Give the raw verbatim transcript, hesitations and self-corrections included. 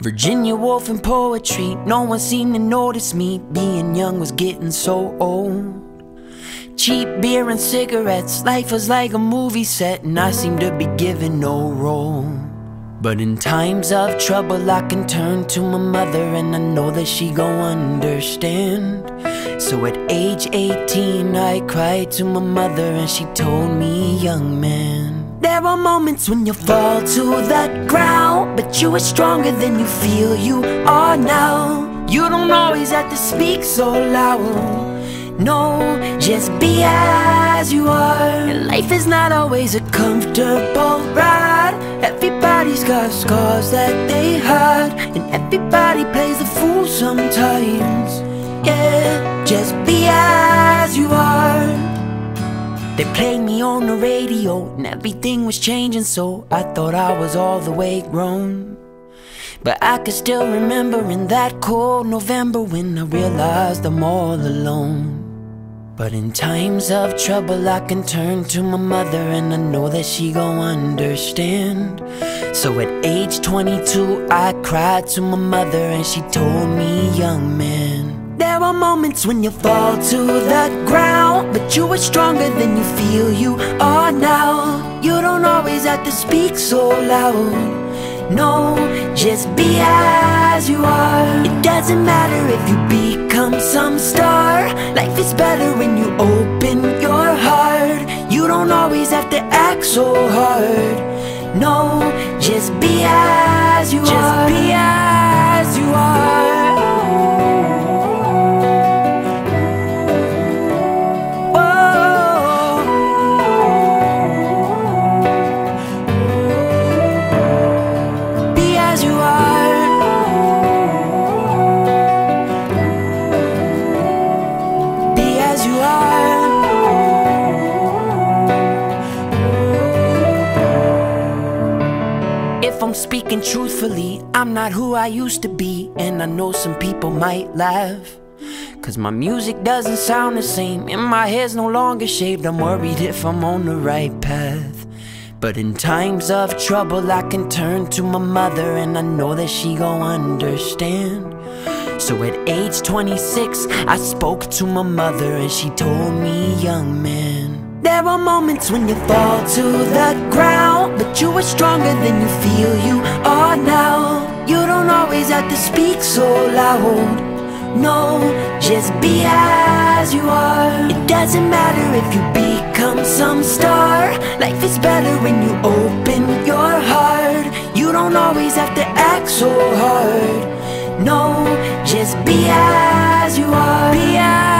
Virginia Woolf and poetry, no one seemed to notice me. Being young was getting so old. Cheap beer and cigarettes, life was like a movie set, and I seemed to be given no role. But in times of trouble I can turn to my mother, and I know that she gon' understand. So at age eighteen I cried to my mother, and she told me, young man, there are moments when you fall to the ground, but you are stronger than you feel you are now. You don't always have to speak so loud. No, just be as you are. Life is not always a comfortable ride. Everybody's got scars that they hide, and everybody plays the fool sometimes. Yeah, just be as you are. They played me on the radio, and everything was changing, so I thought I was all the way grown. But I could still remember in that cold November when I realized I'm all alone. But in times of trouble I can turn to my mother, and I know that she gon' understand. So at age twenty-two I cried to my mother, and she told me, young man, there are moments when you fall to the ground, but you are stronger than you feel you are now. You don't always have to speak so loud. No, just be as you are. It doesn't matter if you become some star. Life is better when you open your heart. You don't always have to act so hard. No, just be as you are. Just be as you are. If I'm speaking truthfully, I'm not who I used to be, and I know some people might laugh, cause my music doesn't sound the same, and my hair's no longer shaved. I'm worried if I'm on the right path. But in times of trouble I can turn to my mother, and I know that she gon' understand. So at age twenty-six I spoke to my mother, and she told me, young man, there are moments when you fall to the ground, but you are stronger than you feel you are now. You don't always have to speak so loud. No, just be as you are. It doesn't matter if you become some star. Life is better when you open your heart. You don't always have to act so hard. No, just be as you are. Be as